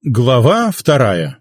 Глава 2.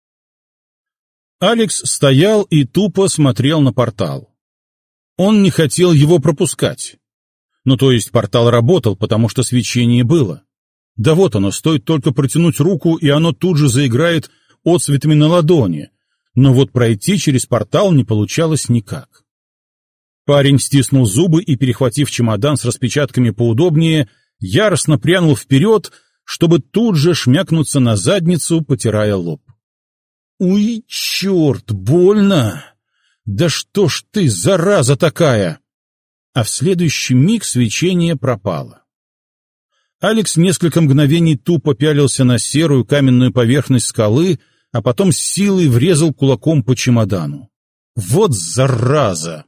Алекс стоял и тупо смотрел на портал. Он не хотел его пропускать. Ну, то есть портал работал, потому что свечение было. Да вот оно, стоит только протянуть руку, и оно тут же заиграет отцветами на ладони. Но вот пройти через портал не получалось никак. Парень стиснул зубы и, перехватив чемодан с распечатками поудобнее, яростно прянул вперед, чтобы тут же шмякнуться на задницу, потирая лоб. «Уй, черт, больно! Да что ж ты, зараза такая!» А в следующий миг свечение пропало. Алекс несколько мгновений тупо пялился на серую каменную поверхность скалы, а потом с силой врезал кулаком по чемодану. «Вот зараза!»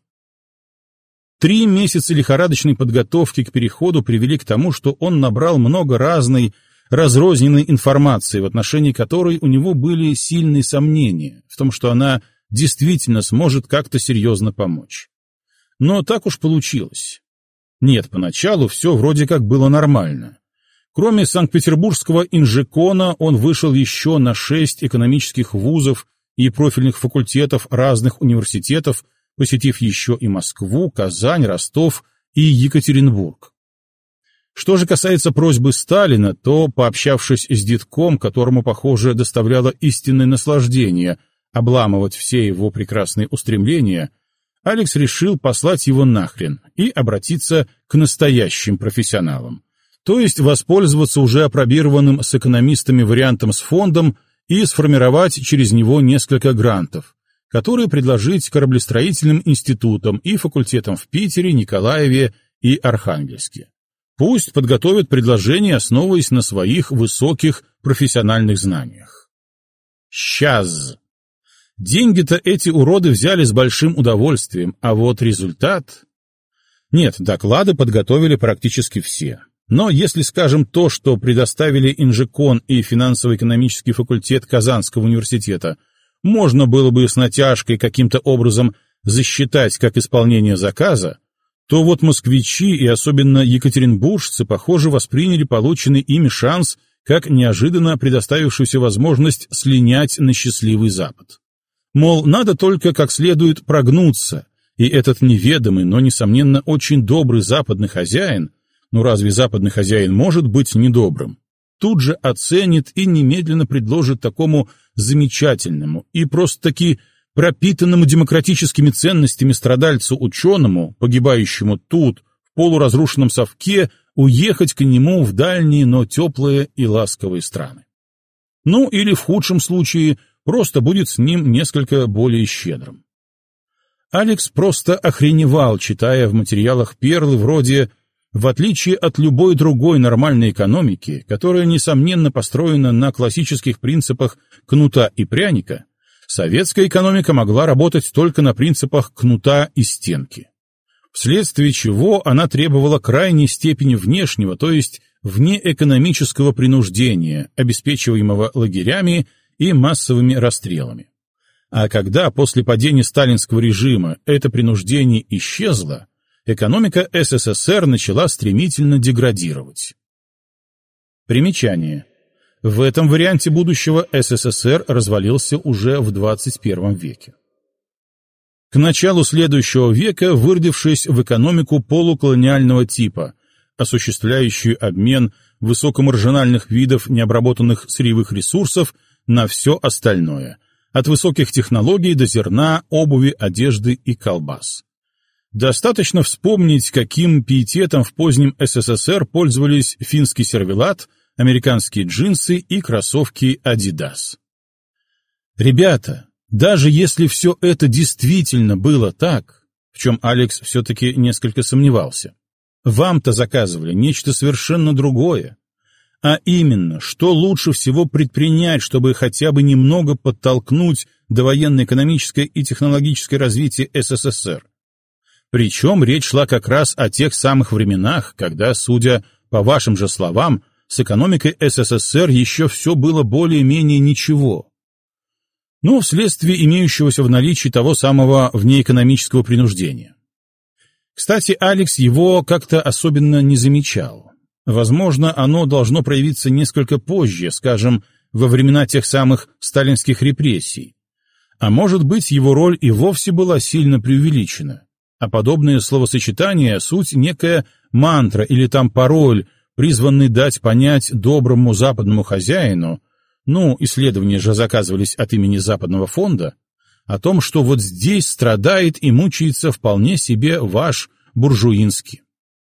3 месяца лихорадочной подготовки к переходу привели к тому, что он набрал много разной, разрозненной информации, в отношении которой у него были сильные сомнения в том, что она действительно сможет как-то серьезно помочь. Но так уж получилось. Нет, поначалу все вроде как было нормально. Кроме Санкт-Петербургского инжекона, он вышел еще на 6 экономических вузов и профильных факультетов разных университетов, посетив еще и Москву, Казань, Ростов и Екатеринбург. Что же касается просьбы Сталина, то, пообщавшись с детком, которому, похоже, доставляло истинное наслаждение обламывать все его прекрасные устремления, Алекс решил послать его нахрен и обратиться к настоящим профессионалам, то есть воспользоваться уже апробированным с экономистами вариантом с фондом и сформировать через него несколько грантов, которые предложить кораблестроительным институтам и факультетам в Питере, Николаеве и Архангельске. Пусть подготовят предложение, основываясь на своих высоких профессиональных знаниях. Сейчас. Деньги-то эти уроды взяли с большим удовольствием, а вот результат... Нет, доклады подготовили практически все. Но если, скажем, то, что предоставили инжекон и финансово-экономический факультет Казанского университета, можно было бы с натяжкой каким-то образом засчитать как исполнение заказа, то вот москвичи и особенно екатеринбуржцы, похоже, восприняли полученный ими шанс как неожиданно предоставившуюся возможность слинять на счастливый Запад. Мол, надо только как следует прогнуться, и этот неведомый, но, несомненно, очень добрый западный хозяин, ну разве западный хозяин может быть недобрым, тут же оценит и немедленно предложит такому замечательному и просто-таки пропитанному демократическими ценностями страдальцу-ученому, погибающему тут, в полуразрушенном совке, уехать к нему в дальние, но теплые и ласковые страны. Ну, или в худшем случае, просто будет с ним несколько более щедрым. Алекс просто охреневал, читая в материалах перлы вроде «В отличие от любой другой нормальной экономики, которая, несомненно, построена на классических принципах кнута и пряника, советская экономика могла работать только на принципах кнута и стенки, вследствие чего она требовала крайней степени внешнего, то есть внеэкономического принуждения, обеспечиваемого лагерями и массовыми расстрелами. А когда после падения сталинского режима это принуждение исчезло, экономика СССР начала стремительно деградировать. Примечание. В этом варианте будущего СССР развалился уже в 21 веке. К началу следующего века, выродившись в экономику полуколониального типа, осуществляющую обмен высокомаржинальных видов необработанных сырьевых ресурсов на все остальное, от высоких технологий до зерна, обуви, одежды и колбас. Достаточно вспомнить, каким пиететом в позднем СССР пользовались финский сервелат, американские джинсы и кроссовки Adidas. Ребята, даже если все это действительно было так, в чем Алекс все-таки несколько сомневался, вам-то заказывали нечто совершенно другое, а именно, что лучше всего предпринять, чтобы хотя бы немного подтолкнуть довоенно-экономическое и технологическое развитие СССР. Причем речь шла как раз о тех самых временах, когда, судя по вашим же словам, с экономикой СССР еще все было более-менее ничего. Ну, вследствие имеющегося в наличии того самого внеэкономического принуждения. Кстати, Алекс его как-то особенно не замечал. Возможно, оно должно проявиться несколько позже, скажем, во времена тех самых сталинских репрессий. А может быть, его роль и вовсе была сильно преувеличена. А подобное словосочетание — суть некая мантра или там пароль, призванный дать понять доброму западному хозяину, исследования же заказывались от имени Западного фонда, о том, что вот здесь страдает и мучается вполне себе ваш буржуинский.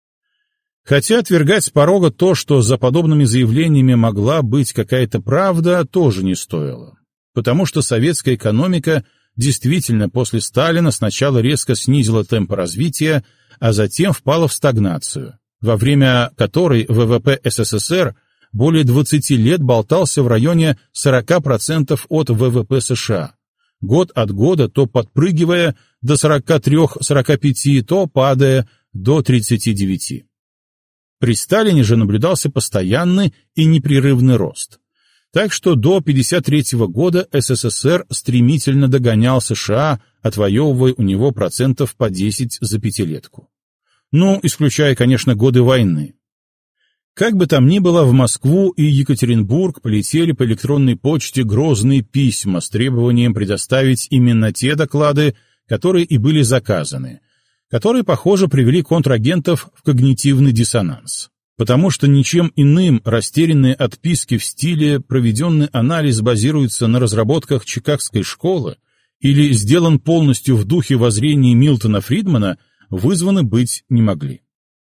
Хотя отвергать с порога то, что за подобными заявлениями могла быть какая-то правда, тоже не стоило. Потому что советская экономика действительно после Сталина сначала резко снизила темпы развития, а затем впала в стагнацию, во время которой ВВП СССР более 20 лет болтался в районе 40% от ВВП США, год от года то подпрыгивая до 43-45, то падая до 39. При Сталине же наблюдался постоянный и непрерывный рост. Так что до 1953 года СССР стремительно догонял США, отвоевывая у него процентов по 10 за пятилетку. Исключая, конечно, годы войны. Как бы там ни было, в Москву и Екатеринбург полетели по электронной почте грозные письма с требованием предоставить именно те доклады, которые и были заказаны, которые, похоже, привели контрагентов в когнитивный диссонанс. Потому что ничем иным растерянные отписки в стиле «проведенный анализ базируется на разработках Чикагской школы» или «сделан полностью в духе воззрений Милтона Фридмана» вызваны быть не могли.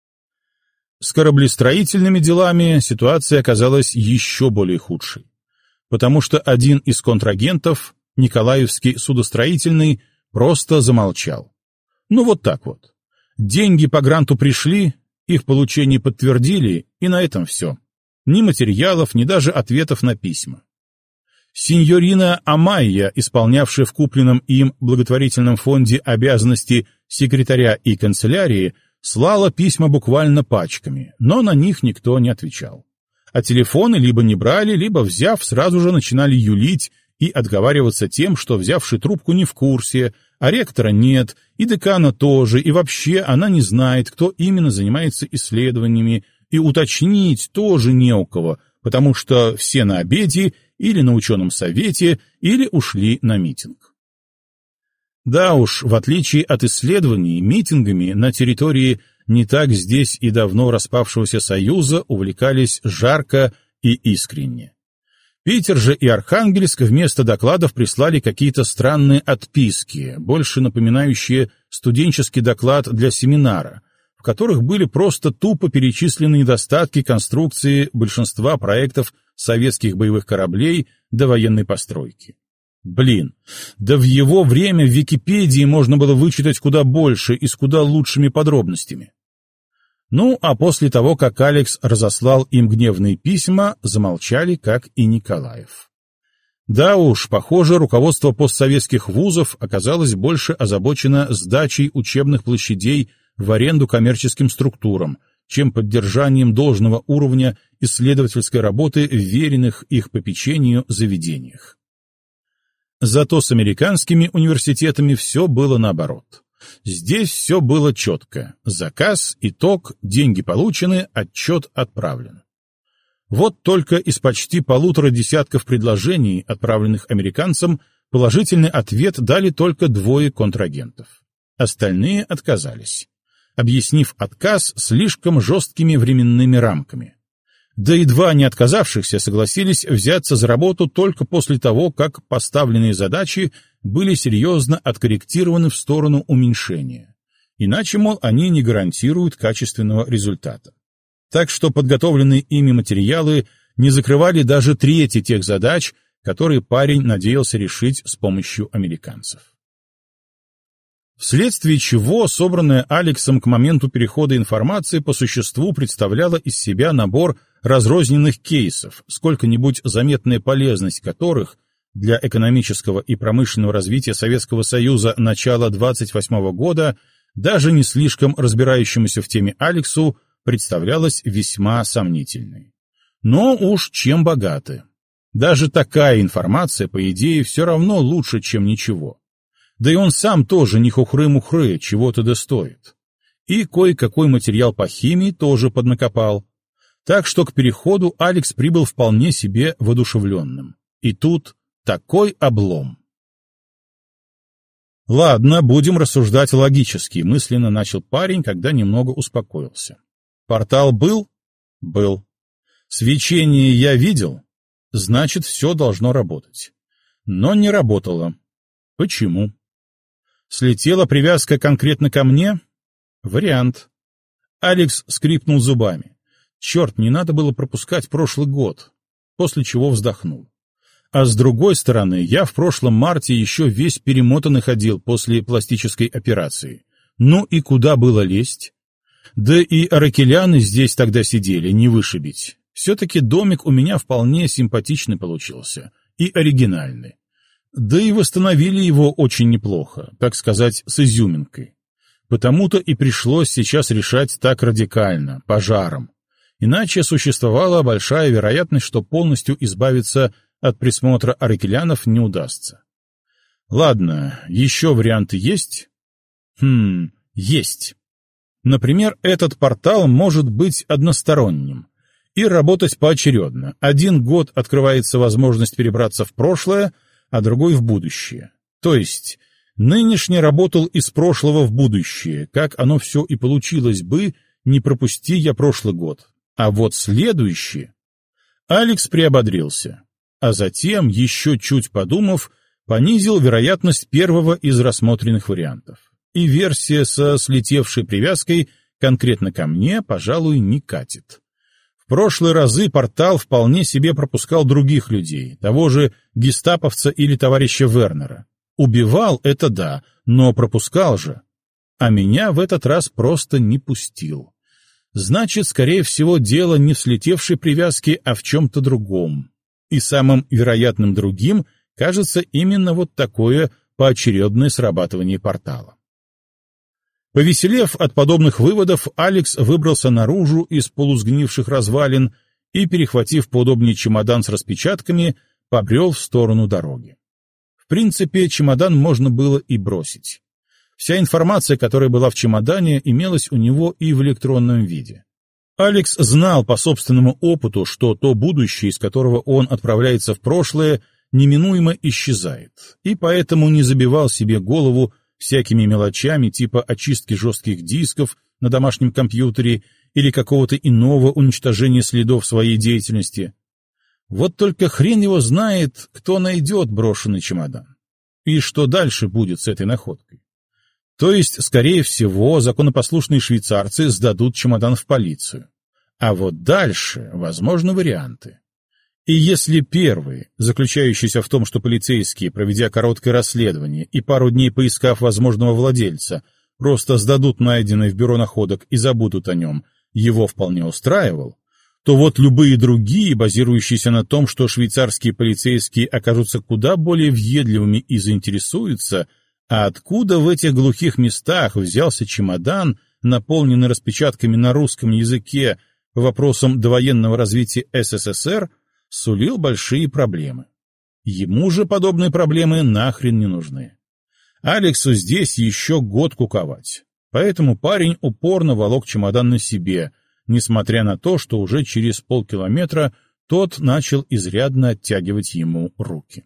С кораблестроительными делами ситуация оказалась еще более худшей, потому что один из контрагентов, Николаевский судостроительный, просто замолчал. Вот так вот. Деньги по гранту пришли, их получение подтвердили, и на этом все. Ни материалов, ни даже ответов на письма. Синьорина Амайя, исполнявшая в купленном им благотворительном фонде обязанности секретаря и канцелярии, слала письма буквально пачками, но на них никто не отвечал. А телефоны либо не брали, либо, взяв, сразу же начинали юлить и отговариваться тем, что взявший трубку не в курсе, а ректора нет, и декана тоже, и вообще она не знает, кто именно занимается исследованиями, и уточнить тоже не у кого, потому что все на обеде или на ученом совете, или ушли на митинг. Да уж, в отличие от исследований, митингами на территории не так здесь и давно распавшегося Союза увлекались жарко и искренне. Питер же и Архангельск вместо докладов прислали какие-то странные отписки, больше напоминающие студенческий доклад для семинара, в которых были просто тупо перечислены недостатки конструкции большинства проектов советских боевых кораблей до военной постройки. Да в его время в Википедии можно было вычитать куда больше и с куда лучшими подробностями. А после того, как Алекс разослал им гневные письма, замолчали, как и Николаев. Да уж, похоже, руководство постсоветских вузов оказалось больше озабочено сдачей учебных площадей в аренду коммерческим структурам, чем поддержанием должного уровня исследовательской работы в веренных их попечению заведениях. Зато с американскими университетами все было наоборот. Здесь все было четко. Заказ, итог, деньги получены, отчет отправлен. Вот только из почти 1,5 десятков предложений, отправленных американцам, положительный ответ дали только 2 контрагентов. Остальные отказались, объяснив отказ слишком жесткими временными рамками. Да и 2 не отказавшихся согласились взяться за работу только после того, как поставленные задачи были серьезно откорректированы в сторону уменьшения. Иначе, мол, они не гарантируют качественного результата. Так что подготовленные ими материалы не закрывали даже 1/3 тех задач, которые парень надеялся решить с помощью американцев. Вследствие чего собранная Алексом к моменту перехода информации по существу представляла из себя набор разрозненных кейсов, сколько-нибудь заметная полезность которых для экономического и промышленного развития Советского Союза начала 28 года даже не слишком разбирающемуся в теме Алексу представлялась весьма сомнительной. Но уж чем богаты. Даже такая информация, по идее, все равно лучше, чем ничего. Да и он сам тоже не хухры-мухры, чего-то да стоит. И кое-какой материал по химии тоже поднакопал. Так что к переходу Алекс прибыл вполне себе воодушевленным. И тут такой облом. «Ладно, будем рассуждать логически», — мысленно начал парень, когда немного успокоился. «Портал был? Был. Свечение я видел? Значит, все должно работать. Но не работало. Почему? Слетела привязка конкретно ко мне? Вариант». Алекс скрипнул зубами. Черт, не надо было пропускать прошлый год. После чего вздохнул. А с другой стороны, я в прошлом марте еще весь перемотанный ходил после пластической операции. Ну и куда было лезть? Да и аракеляны здесь тогда сидели, не вышибить. Все-таки домик у меня вполне симпатичный получился. И оригинальный. Да и восстановили его очень неплохо, так сказать, с изюминкой. Потому-то и пришлось сейчас решать так радикально, пожаром. Иначе существовала большая вероятность, что полностью избавиться от присмотра аракелянов не удастся. Ладно, еще варианты есть? Есть. Например, этот портал может быть односторонним и работать поочередно. Один год открывается возможность перебраться в прошлое, а другой в будущее. То есть, нынешний работал из прошлого в будущее, как оно все и получилось бы, не пропусти я прошлый год. А вот следующий... Алекс приободрился. А затем, еще чуть подумав, понизил вероятность первого из рассмотренных вариантов. И версия со слетевшей привязкой конкретно ко мне, пожалуй, не катит. В прошлые разы портал вполне себе пропускал других людей, того же гестаповца или товарища Вернера. Убивал — это да, но пропускал же. А меня в этот раз просто не пустил. Значит, скорее всего, дело не в слетевшей привязке, а в чем-то другом. И самым вероятным другим кажется именно вот такое поочередное срабатывание портала. Повеселев от подобных выводов, Алекс выбрался наружу из полусгнивших развалин и, перехватив поудобнее чемодан с распечатками, побрел в сторону дороги. В принципе, чемодан можно было и бросить. Вся информация, которая была в чемодане, имелась у него и в электронном виде. Алекс знал по собственному опыту, что то будущее, из которого он отправляется в прошлое, неминуемо исчезает, и поэтому не забивал себе голову всякими мелочами типа очистки жестких дисков на домашнем компьютере или какого-то иного уничтожения следов своей деятельности. Вот только хрен его знает, кто найдет брошенный чемодан. И что дальше будет с этой находкой. То есть, скорее всего, законопослушные швейцарцы сдадут чемодан в полицию. А вот дальше возможны варианты. И если первый, заключающийся в том, что полицейские, проведя короткое расследование и пару дней поискав возможного владельца, просто сдадут найденный в бюро находок и забудут о нем, его вполне устраивал, то вот любые другие, базирующиеся на том, что швейцарские полицейские окажутся куда более въедливыми и заинтересуются, а откуда в этих глухих местах взялся чемодан, наполненный распечатками на русском языке по вопросам довоенного развития СССР, сулил большие проблемы. Ему же подобные проблемы нахрен не нужны. Алексу здесь еще год куковать, поэтому парень упорно волок чемодан на себе, несмотря на то, что уже через полкилометра тот начал изрядно оттягивать ему руки.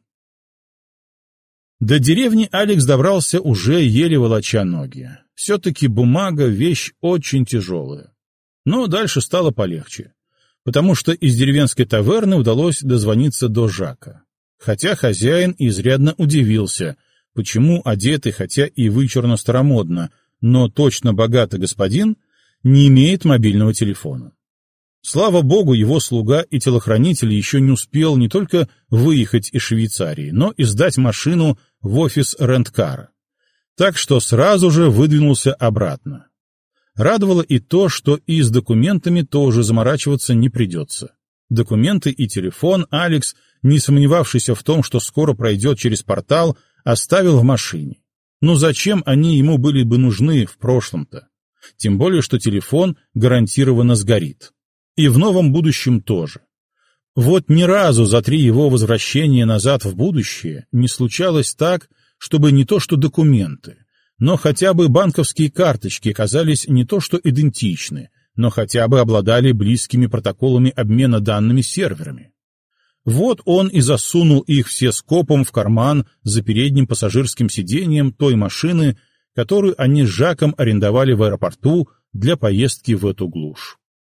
До деревни Алекс добрался уже еле волоча ноги. Все-таки бумага — вещь очень тяжелая. Но дальше стало полегче, потому что из деревенской таверны удалось дозвониться до Жака. Хотя хозяин изрядно удивился, почему одетый, хотя и вычурно старомодно, но точно богатый господин не имеет мобильного телефона. Слава богу, его слуга и телохранитель еще не успел не только выехать из Швейцарии, но и сдать машину в офис рент-кара. Так что сразу же выдвинулся обратно. Радовало и то, что и с документами тоже заморачиваться не придется. Документы и телефон Алекс, не сомневавшийся в том, что скоро пройдет через портал, оставил в машине. Но зачем они ему были бы нужны в прошлом-то? Тем более, что телефон гарантированно сгорит. И в новом будущем тоже. Вот ни разу за 3 его возвращения назад в будущее не случалось так, чтобы не то что документы, но хотя бы банковские карточки оказались не то что идентичны, но хотя бы обладали близкими протоколами обмена данными серверами. Вот он и засунул их все скопом в карман за передним пассажирским сиденьем той машины, которую они с Жаком арендовали в аэропорту для поездки в эту глушь.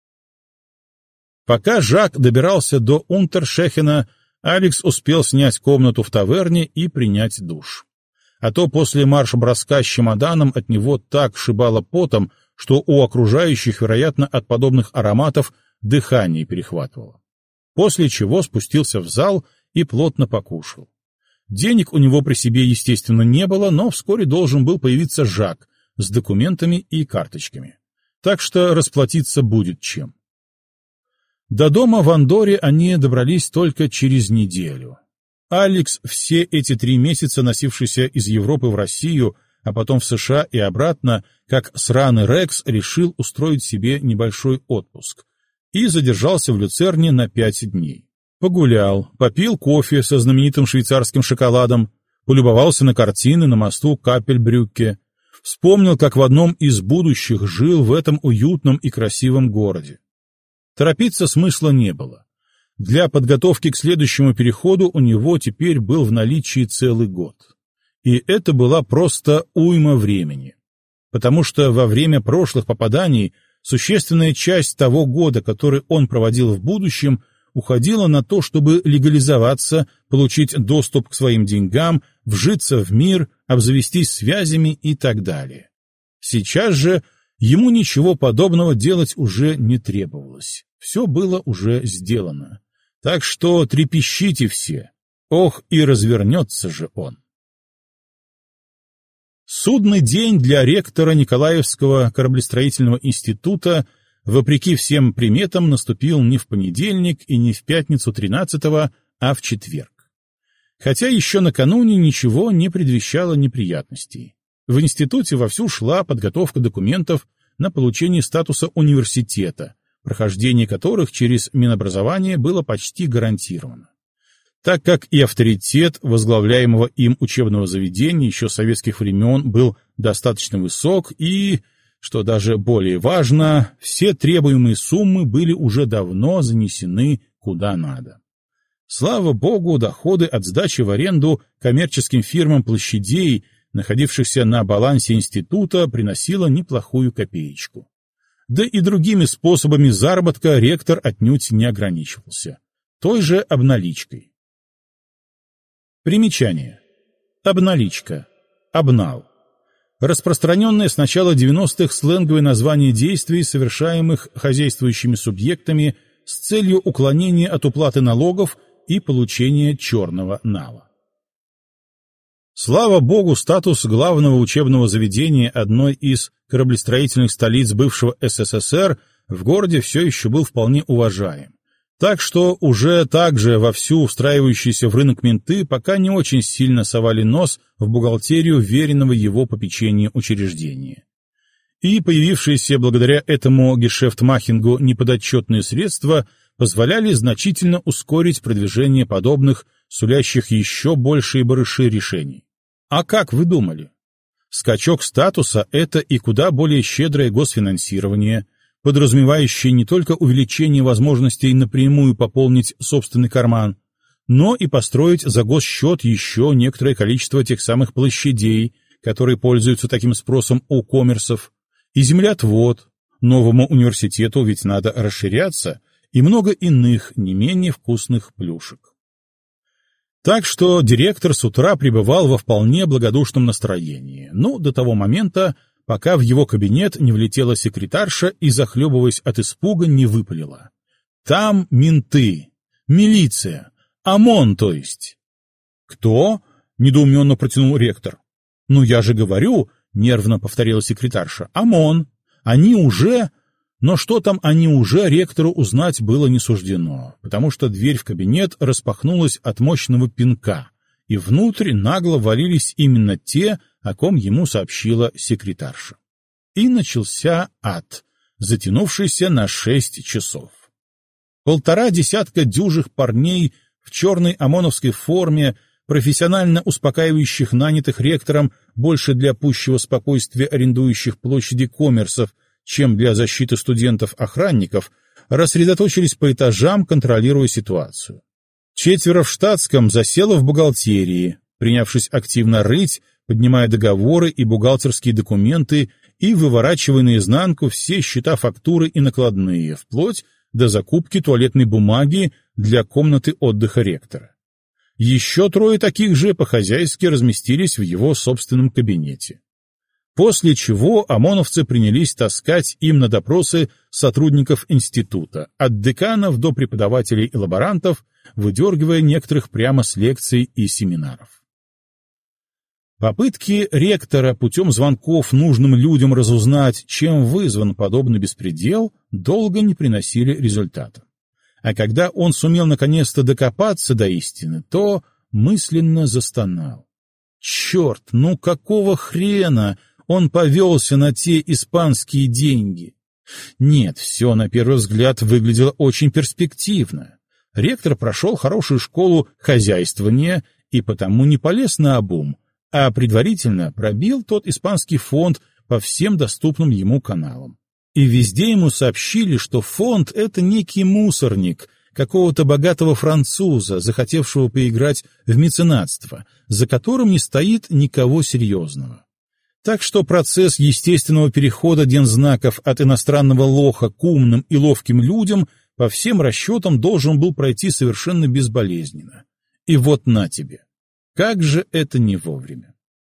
Пока Жак добирался до Унтершехена, Алекс успел снять комнату в таверне и принять душ. А то после марш-броска с чемоданом от него так шибало потом, что у окружающих, вероятно, от подобных ароматов дыхание перехватывало. После чего спустился в зал и плотно покушал. Денег у него при себе, естественно, не было, но вскоре должен был появиться Жак с документами и карточками. Так что расплатиться будет чем. До дома в Андорре они добрались только через неделю. Алекс, все эти 3 месяца носившийся из Европы в Россию, а потом в США и обратно, как сраный Рекс, решил устроить себе небольшой отпуск и задержался в Люцерне на 5 дней. Погулял, попил кофе со знаменитым швейцарским шоколадом, полюбовался на картины на мосту Капельбрюкке, вспомнил, как в одном из будущих жил в этом уютном и красивом городе. Торопиться смысла не было. Для подготовки к следующему переходу у него теперь был в наличии целый год. И это была просто уйма времени. Потому что во время прошлых попаданий существенная часть того года, который он проводил в будущем, уходила на то, чтобы легализоваться, получить доступ к своим деньгам, вжиться в мир, обзавестись связями и так далее. Сейчас же ему ничего подобного делать уже не требовалось. Все было уже сделано. Так что трепещите все. Ох, и развернется же он. Судный день для ректора Николаевского кораблестроительного института, вопреки всем приметам, наступил не в понедельник и не в пятницу 13-го, а в четверг. Хотя еще накануне ничего не предвещало неприятностей. В институте вовсю шла подготовка документов на получение статуса университета, прохождение которых через Минобразование было почти гарантировано. Так как и авторитет возглавляемого им учебного заведения еще с советских времен был достаточно высок и, что даже более важно, все требуемые суммы были уже давно занесены куда надо. Слава богу, доходы от сдачи в аренду коммерческим фирмам площадей, находившихся на балансе института, приносило неплохую копеечку. Да и другими способами заработка ректор отнюдь не ограничивался. Той же обналичкой. Примечание. Обналичка. Обнал. Распространенное с начала 90-х сленговое название действий, совершаемых хозяйствующими субъектами с целью уклонения от уплаты налогов и получения черного нала. Слава богу, статус главного учебного заведения одной из кораблестроительных столиц бывшего СССР в городе все еще был вполне уважаем. Так что уже также вовсю устраивающиеся в рынок менты пока не очень сильно совали нос в бухгалтерию веренного его попечения учреждения. И появившиеся благодаря этому гешефтмахингу неподотчетные средства позволяли значительно ускорить продвижение подобных, сулящих еще большие барыши решений. А как вы думали? Скачок статуса — это и куда более щедрое госфинансирование, подразумевающее не только увеличение возможностей напрямую пополнить собственный карман, но и построить за госсчет еще некоторое количество тех самых площадей, которые пользуются таким спросом у коммерсов, и землеотвод, новому университету ведь надо расширяться, и много иных не менее вкусных плюшек. Так что директор с утра пребывал во вполне благодушном настроении, но до того момента, пока в его кабинет не влетела секретарша и, захлебываясь от испуга, не выпалила. «Там менты, милиция, ОМОН, то есть». «Кто?» — недоуменно протянул ректор. «Ну, я же говорю», — нервно повторила секретарша, — «ОМОН. Они уже...» Но что там они уже, ректору узнать было не суждено, потому что дверь в кабинет распахнулась от мощного пинка, и внутрь нагло ввалились именно те, о ком ему сообщила секретарша. И начался ад, затянувшийся на 6 часов. 1,5 десятка дюжих парней в черной ОМОНовской форме, профессионально успокаивающих нанятых ректором больше для пущего спокойствия арендующих площади коммерсов, чем для защиты студентов-охранников, рассредоточились по этажам, контролируя ситуацию. 4 в штатском засело в бухгалтерии, принявшись активно рыть, поднимая договоры и бухгалтерские документы и выворачивая наизнанку все счета, фактуры и накладные, вплоть до закупки туалетной бумаги для комнаты отдыха ректора. Еще 3 таких же по-хозяйски разместились в его собственном кабинете. После чего ОМОНовцы принялись таскать им на допросы сотрудников института, от деканов до преподавателей и лаборантов, выдергивая некоторых прямо с лекций и семинаров. Попытки ректора путем звонков нужным людям разузнать, чем вызван подобный беспредел, долго не приносили результата. А когда он сумел наконец-то докопаться до истины, то мысленно застонал. Черт, ну какого хрена он повелся на те испанские деньги? Нет, все на первый взгляд выглядело очень перспективно. Ректор прошел хорошую школу хозяйствования и потому не полез наобум, а предварительно пробил тот испанский фонд по всем доступным ему каналам. И везде ему сообщили, что фонд — это некий мусорник какого-то богатого француза, захотевшего поиграть в меценатство, за которым не стоит никого серьезного. Так что процесс естественного перехода дензнаков от иностранного лоха к умным и ловким людям по всем расчетам должен был пройти совершенно безболезненно. И вот на тебе. Как же это не вовремя.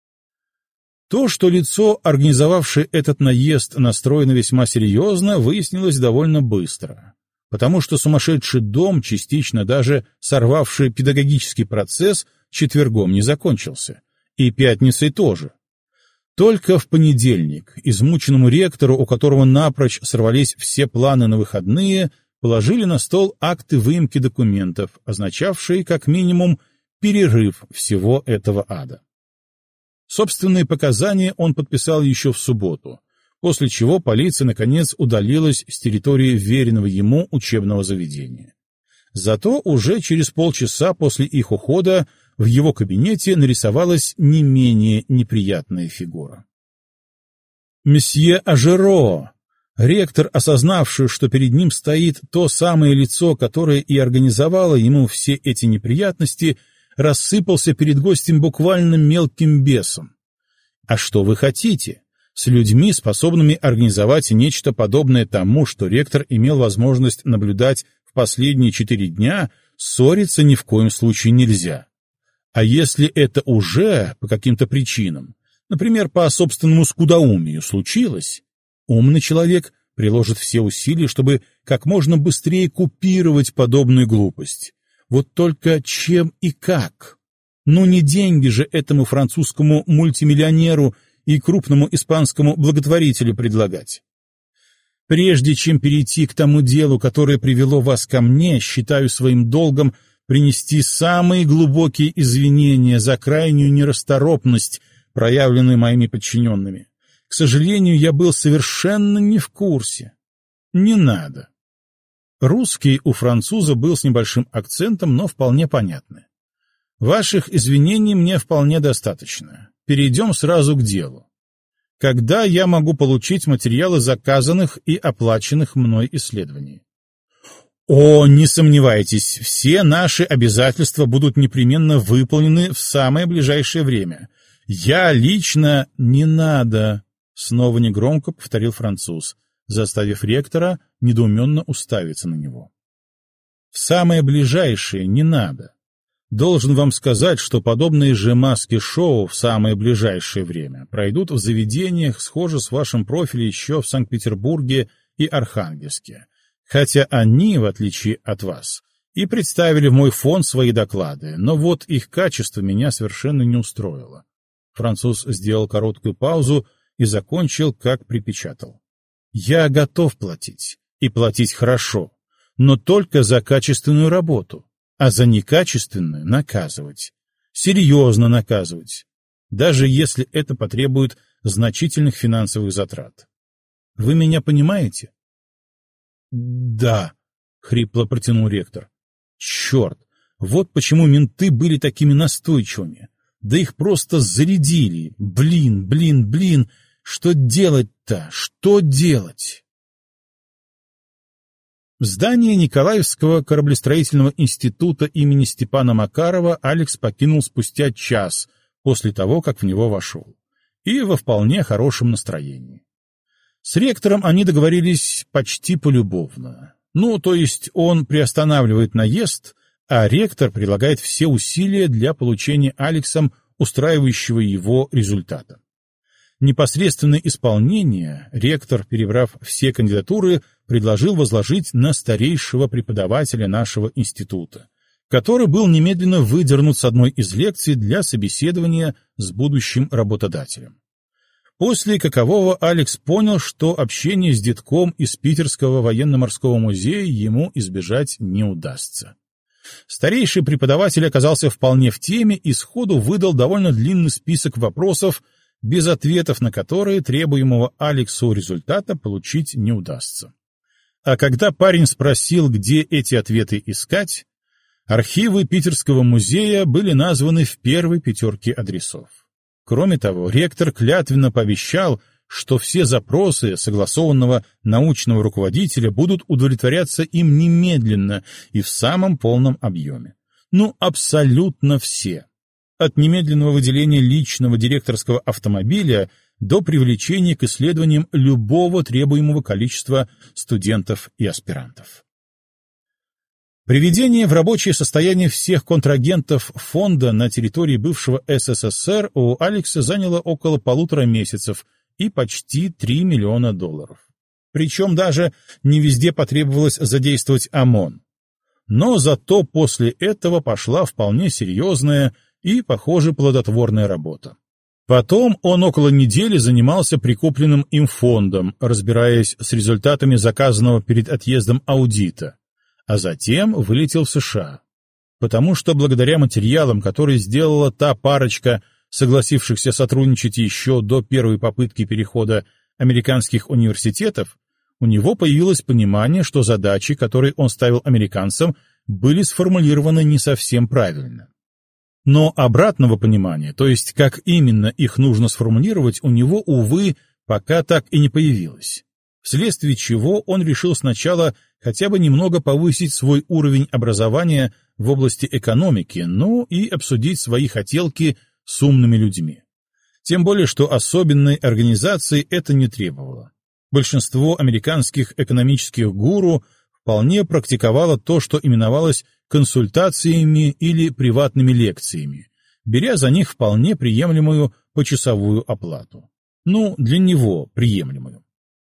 То, что лицо, организовавшее этот наезд, настроено весьма серьезно, выяснилось довольно быстро, потому что сумасшедший дом, частично даже сорвавший педагогический процесс, четвергом не закончился, и пятницей тоже. Только в понедельник измученному ректору, у которого напрочь сорвались все планы на выходные, положили на стол акты выемки документов, означавшие, как минимум, перерыв всего этого ада. Собственные показания он подписал еще в субботу, после чего полиция, наконец, удалилась с территории веренного ему учебного заведения. Зато уже через полчаса после их ухода в его кабинете нарисовалась не менее неприятная фигура. Месье Ажеро, ректор, осознавший, что перед ним стоит то самое лицо, которое и организовало ему все эти неприятности, рассыпался перед гостем буквально мелким бесом. А что вы хотите? С людьми, способными организовать нечто подобное тому, что ректор имел возможность наблюдать в последние 4 дня, ссориться ни в коем случае нельзя. А если это уже по каким-то причинам, например, по собственному скудоумию, случилось, умный человек приложит все усилия, чтобы как можно быстрее купировать подобную глупость. Вот только чем и как? Ну не деньги же этому французскому мультимиллионеру и крупному испанскому благотворителю предлагать. Прежде чем перейти к тому делу, которое привело вас ко мне, считаю своим долгом принести самые глубокие извинения за крайнюю нерасторопность, проявленную моими подчиненными. К сожалению, я был совершенно не в курсе. Не надо. Русский у француза был с небольшим акцентом, но вполне понятный. Ваших извинений мне вполне достаточно. Перейдем сразу к делу. Когда я могу получить материалы заказанных и оплаченных мной исследований? О, не сомневайтесь, все наши обязательства будут непременно выполнены в самое ближайшее время. Я лично... Не надо, снова негромко повторил француз, заставив ректора недоуменно уставиться на него. В самое ближайшее не надо. Должен вам сказать, что подобные же маски-шоу в самое ближайшее время пройдут в заведениях, схожих с вашим профилем еще в Санкт-Петербурге и Архангельске, хотя они, в отличие от вас, и представили в мой фонд свои доклады, но вот их качество меня совершенно не устроило. Француз сделал короткую паузу и закончил, как припечатал. Я готов платить, и платить хорошо, но только за качественную работу, а за некачественную наказывать. Серьезно наказывать, даже если это потребует значительных финансовых затрат. Вы меня понимаете? Да, хрипло протянул ректор. Черт, вот почему менты были такими настойчивыми. Да их просто зарядили. Блин. Что делать-то? Что делать? Здание Николаевского кораблестроительного института имени Степана Макарова Алекс покинул спустя час после того, как в него вошел, и во вполне хорошем настроении. С ректором они договорились почти полюбовно. Ну, то есть он приостанавливает наезд, а ректор прилагает все усилия для получения Алексом устраивающего его результата. Непосредственное исполнение ректор, перебрав все кандидатуры, предложил возложить на старейшего преподавателя нашего института, который был немедленно выдернут с одной из лекций для собеседования с будущим работодателем. После какового Алекс понял, что общение с детком из Питерского военно-морского музея ему избежать не удастся. Старейший преподаватель оказался вполне в теме и сходу выдал довольно длинный список вопросов, без ответов на которые требуемого Алексу результата получить не удастся. А когда парень спросил, где эти ответы искать, архивы Питерского музея были названы в первой пятерке адресов. Кроме того, ректор клятвенно пообещал, что все запросы согласованного научного руководителя будут удовлетворяться им немедленно и в самом полном объеме. Ну, абсолютно все. От немедленного выделения личного директорского автомобиля до привлечения к исследованиям любого требуемого количества студентов и аспирантов. Приведение в рабочее состояние всех контрагентов фонда на территории бывшего СССР у Алекса заняло около 1,5 месяцев и почти $3 миллиона. Причем даже не везде потребовалось задействовать ОМОН. Но зато после этого пошла вполне серьезная и, похоже, плодотворная работа. Потом он около недели занимался прикупленным им фондом, разбираясь с результатами заказанного перед отъездом аудита, а затем вылетел в США, потому что благодаря материалам, которые сделала та парочка, согласившихся сотрудничать еще до первой попытки перехода американских университетов, у него появилось понимание, что задачи, которые он ставил американцам, были сформулированы не совсем правильно. Но обратного понимания, то есть как именно их нужно сформулировать, у него, увы, пока так и не появилось. Вследствие чего он решил сначала хотя бы немного повысить свой уровень образования в области экономики, ну и обсудить свои хотелки с умными людьми. Тем более, что особенной организации это не требовало. Большинство американских экономических гуру вполне практиковало то, что именовалось консультациями или приватными лекциями, беря за них вполне приемлемую почасовую оплату. Ну, для него приемлемую.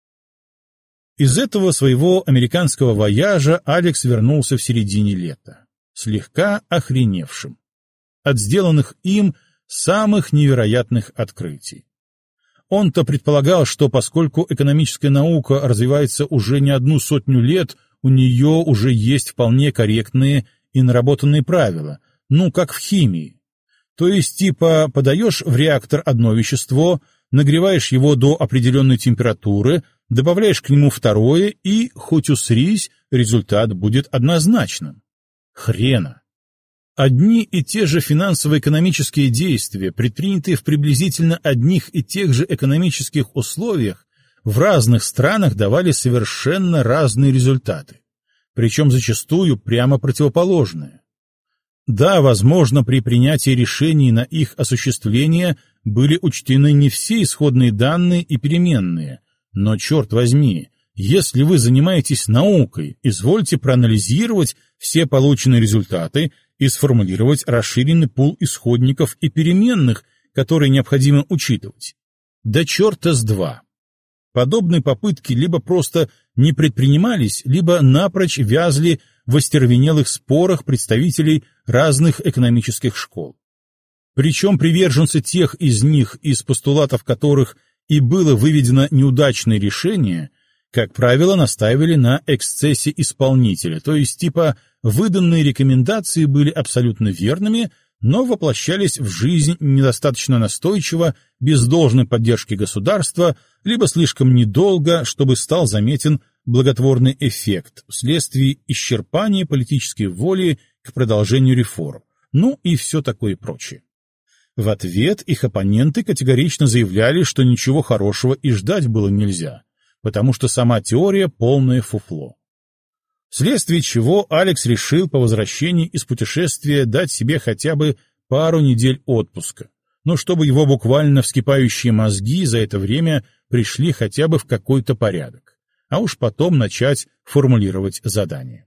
Из этого своего американского вояжа Алекс вернулся в середине лета, слегка охреневшим от сделанных им самых невероятных открытий. Он-то предполагал, что поскольку экономическая наука развивается уже не 100 лет, у нее уже есть вполне корректные и наработанные правила, ну, как в химии. То есть, типа, подаешь в реактор одно вещество, нагреваешь его до определенной температуры, добавляешь к нему второе, и, хоть усрись, результат будет однозначным. Хрена. Одни и те же финансово-экономические действия, предпринятые в приблизительно одних и тех же экономических условиях, в разных странах давали совершенно разные результаты, причем зачастую прямо противоположные. Да, возможно, при принятии решений на их осуществление были учтены не все исходные данные и переменные, но, черт возьми, если вы занимаетесь наукой, извольте проанализировать все полученные результаты и сформулировать расширенный пул исходников и переменных, которые необходимо учитывать. Да черта с два. Подобные попытки либо просто не предпринимались, либо напрочь вязли в остервенелых спорах представителей разных экономических школ. Причем приверженцы тех из них, из постулатов которых и было выведено неудачное решение, как правило, настаивали на эксцессе исполнителя, то есть типа выданные рекомендации были абсолютно верными, но воплощались в жизнь недостаточно настойчиво, без должной поддержки государства, либо слишком недолго, чтобы стал заметен благотворный эффект вследствие исчерпания политической воли к продолжению реформ, ну и все такое прочее. В ответ их оппоненты категорично заявляли, что ничего хорошего и ждать было нельзя, потому что сама теория — полное фуфло. Вследствие чего Алекс решил по возвращении из путешествия дать себе хотя бы пару недель отпуска, но чтобы его буквально вскипающие мозги за это время пришли хотя бы в какой-то порядок, а уж потом начать формулировать задания.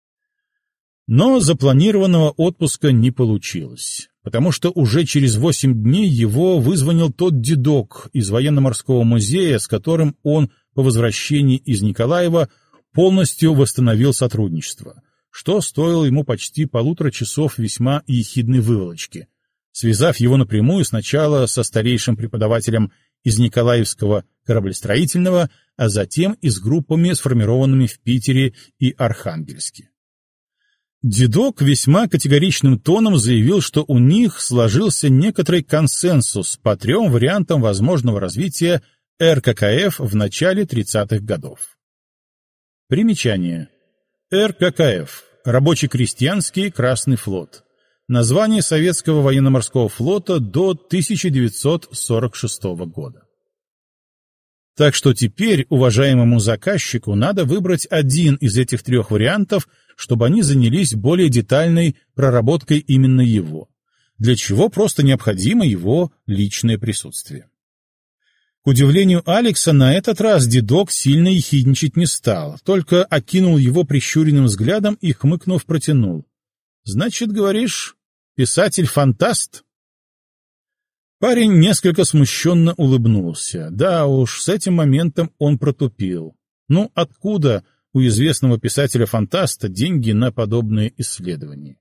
Но запланированного отпуска не получилось, потому что уже через 8 дней его вызвонил тот дедок из военно-морского музея, с которым он по возвращении из Николаева полностью восстановил сотрудничество, что стоило ему почти 1,5 часов весьма ехидной выволочки, связав его напрямую сначала со старейшим преподавателем из Николаевского кораблестроительного, а затем и с группами, сформированными в Питере и Архангельске. Дедок весьма категоричным тоном заявил, что у них сложился некоторый консенсус по 3 вариантам возможного развития РККФ в начале 30-х годов. Примечание. РККФ – Рабоче-крестьянский Красный флот. Название советского военно-морского флота до 1946 года. Так что теперь уважаемому заказчику надо выбрать один из этих 3 вариантов, чтобы они занялись более детальной проработкой именно его, для чего просто необходимо его личное присутствие. К удивлению Алекса, на этот раз дедок сильно ехидничать не стал, только окинул его прищуренным взглядом и, хмыкнув, протянул. «Значит, говоришь, писатель-фантаст?» Парень несколько смущенно улыбнулся. Да уж, с этим моментом он протупил. Ну, откуда у известного писателя-фантаста деньги на подобные исследования?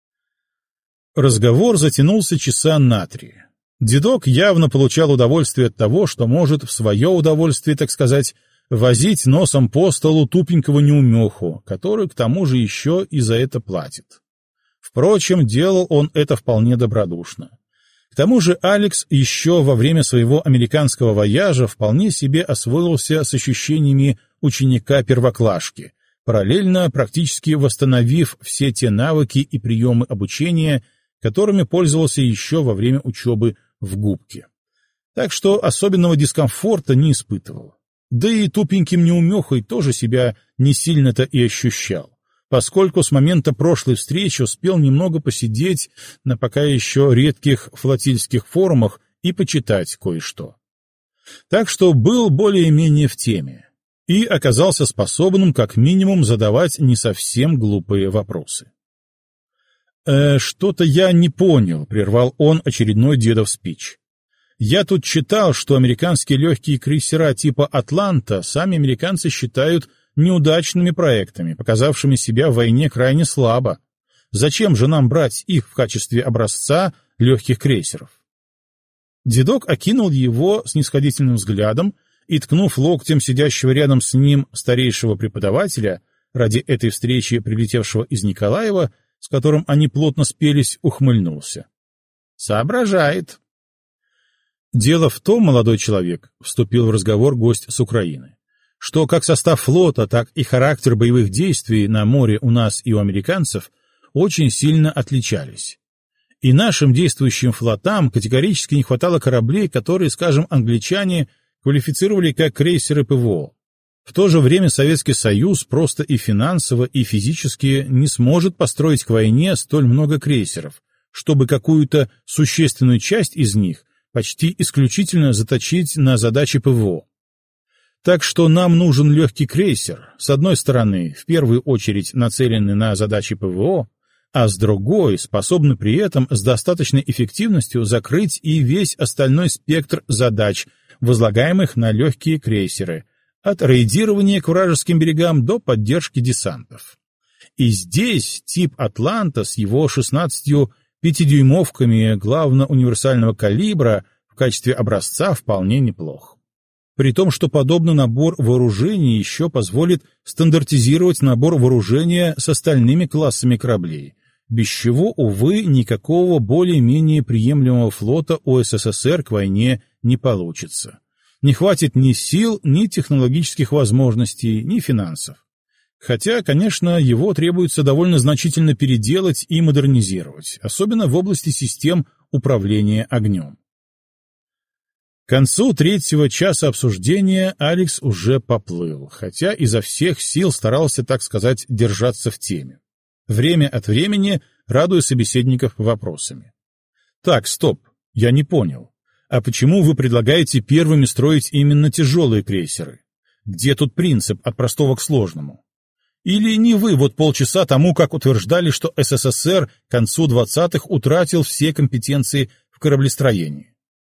Разговор затянулся часа на 3. Дедок явно получал удовольствие от того, что может в свое удовольствие, так сказать, возить носом по столу тупенького неумеху, который к тому же еще и за это платит. Впрочем, делал он это вполне добродушно. К тому же Алекс еще во время своего американского вояжа вполне себе освоился с ощущениями ученика-первоклашки, параллельно практически восстановив все те навыки и приемы обучения, которыми пользовался еще во время учебы в Губке. Так что особенного дискомфорта не испытывал. Да и тупеньким неумехой тоже себя не сильно-то и ощущал, поскольку с момента прошлой встречи успел немного посидеть на пока еще редких флотильских форумах и почитать кое-что. Так что был более-менее в теме и оказался способным как минимум задавать не совсем глупые вопросы. «Что-то я не понял», — прервал он очередной дедов спич. «Я тут читал, что американские легкие крейсера типа «Атланта» сами американцы считают неудачными проектами, показавшими себя в войне крайне слабо. Зачем же нам брать их в качестве образца легких крейсеров?» Дедок окинул его снисходительным взглядом и, ткнув локтем сидящего рядом с ним старейшего преподавателя, ради этой встречи прилетевшего из Николаева, с которым они плотно спелись, ухмыльнулся. «Соображает». «Дело в том, молодой человек», — вступил в разговор гость с Украины, что как состав флота, так и характер боевых действий на море у нас и у американцев очень сильно отличались. И нашим действующим флотам категорически не хватало кораблей, которые, скажем, англичане квалифицировали как крейсеры ПВО. В то же время Советский Союз просто и финансово, и физически не сможет построить к войне столь много крейсеров, чтобы какую-то существенную часть из них почти исключительно заточить на задачи ПВО. Так что нам нужен легкий крейсер, с одной стороны, в первую очередь нацеленный на задачи ПВО, а с другой, способный при этом с достаточной эффективностью закрыть и весь остальной спектр задач, возлагаемых на легкие крейсеры, от рейдирования к вражеским берегам до поддержки десантов. И здесь тип «Атланта» с его 16 5-дюймовками главно-универсального калибра в качестве образца вполне неплох. При том, что подобный набор вооружений еще позволит стандартизировать набор вооружения с остальными классами кораблей, без чего, увы, никакого более-менее приемлемого флота у СССР к войне не получится. Не хватит ни сил, ни технологических возможностей, ни финансов. Хотя, конечно, его требуется довольно значительно переделать и модернизировать, особенно в области систем управления огнем. К концу третьего часа обсуждения Алекс уже поплыл, хотя изо всех сил старался, так сказать, держаться в теме. Время от времени радуя собеседников вопросами. «Так, стоп, я не понял. А почему вы предлагаете первыми строить именно тяжелые крейсеры? Где тут принцип от простого к сложному? Или не вы вот полчаса тому, как утверждали, что СССР к концу 20-х утратил все компетенции в кораблестроении?»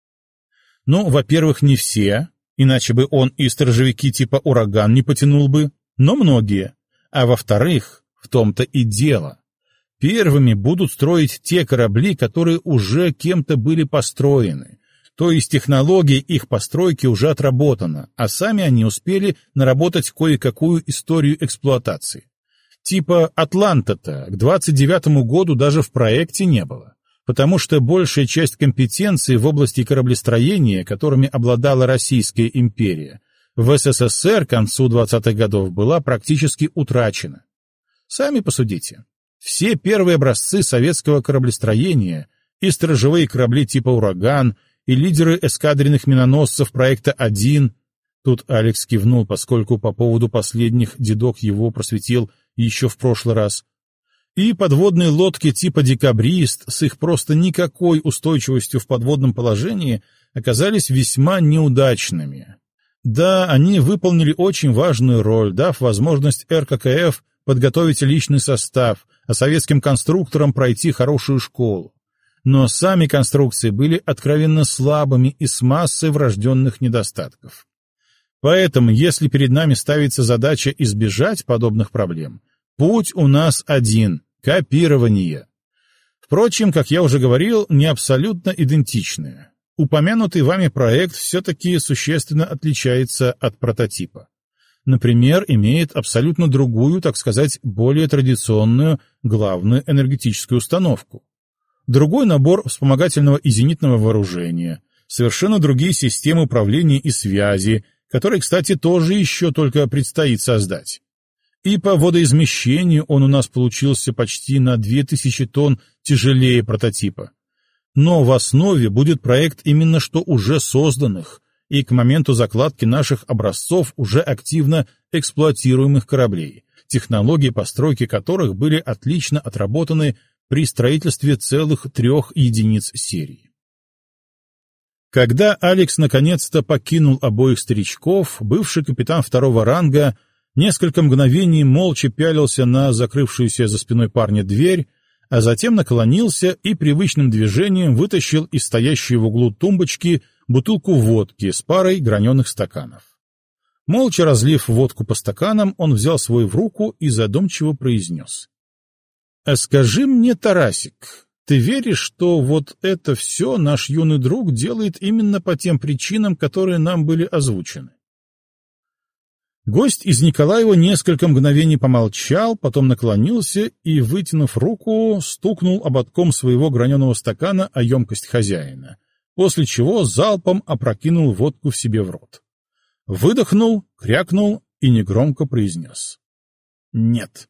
Ну, во-первых, не все, иначе бы он и сторожевики типа «Ураган» не потянул бы, но многие. А во-вторых, в том-то и дело. Первыми будут строить те корабли, которые уже кем-то были построены, то есть технология их постройки уже отработана, а сами они успели наработать кое-какую историю эксплуатации. Типа «Атланта»-то к 29-му году даже в проекте не было, потому что большая часть компетенций в области кораблестроения, которыми обладала Российская империя, в СССР к концу 20-х годов была практически утрачена. Сами посудите. Все первые образцы советского кораблестроения и сторожевые корабли типа «Ураган», и лидеры эскадренных миноносцев проекта «1», тут Алекс кивнул, поскольку по поводу последних дедок его просветил еще в прошлый раз, и подводные лодки типа «Декабрист» с их просто никакой устойчивостью в подводном положении оказались весьма неудачными. Да, они выполнили очень важную роль, дав возможность РККФ подготовить личный состав, а советским конструкторам пройти хорошую школу. Но сами конструкции были откровенно слабыми и с массой врожденных недостатков. Поэтому, если перед нами ставится задача избежать подобных проблем, путь у нас один — копирование. Впрочем, как я уже говорил, не абсолютно идентичное. Упомянутый вами проект все-таки существенно отличается от прототипа. Например, имеет абсолютно другую, так сказать, более традиционную главную энергетическую установку. Другой набор вспомогательного и зенитного вооружения, совершенно другие системы управления и связи, которые, кстати, тоже еще только предстоит создать. И по водоизмещению он у нас получился почти на 2000 тонн тяжелее прототипа. Но в основе будет проект именно что уже созданных и к моменту закладки наших образцов уже активно эксплуатируемых кораблей, технологии постройки которых были отлично отработаны при строительстве целых 3 единиц серии. Когда Алекс наконец-то покинул обоих старичков, бывший капитан 2-го ранга несколько мгновений молча пялился на закрывшуюся за спиной парня дверь, а затем наклонился и привычным движением вытащил из стоящей в углу тумбочки бутылку водки с парой граненых стаканов. Молча разлив водку по стаканам, он взял свой в руку и задумчиво произнес: «А скажи мне, Тарасик, ты веришь, что вот это все наш юный друг делает именно по тем причинам, которые нам были озвучены?» Гость из Николаева несколько мгновений помолчал, потом наклонился и, вытянув руку, стукнул ободком своего граненого стакана о емкость хозяина, после чего залпом опрокинул водку в себе в рот. Выдохнул, крякнул и негромко произнес: «Нет».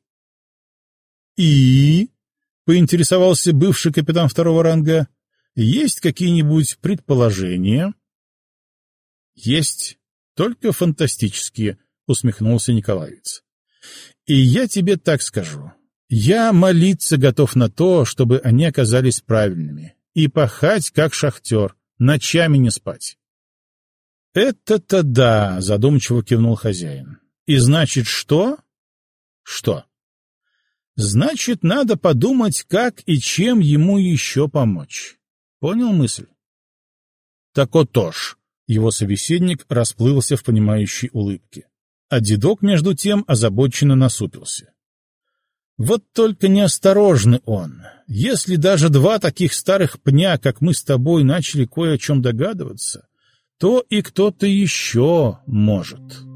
«И?» — поинтересовался бывший капитан 2-го ранга. «Есть какие-нибудь предположения?» «Есть, только фантастические», — усмехнулся Николаевец. «И я тебе так скажу. Я молиться готов на то, чтобы они оказались правильными, и пахать, как шахтер, ночами не спать». «Это-то да», — задумчиво кивнул хозяин. «И значит, что?» «Что?» «Значит, надо подумать, как и чем ему еще помочь. Понял мысль?» «Так отож», — его собеседник расплылся в понимающей улыбке. А дедок, между тем, озабоченно насупился. «Вот только неосторожный он. Если даже 2 таких старых пня, как мы с тобой, начали кое о чем догадываться, то и кто-то еще может».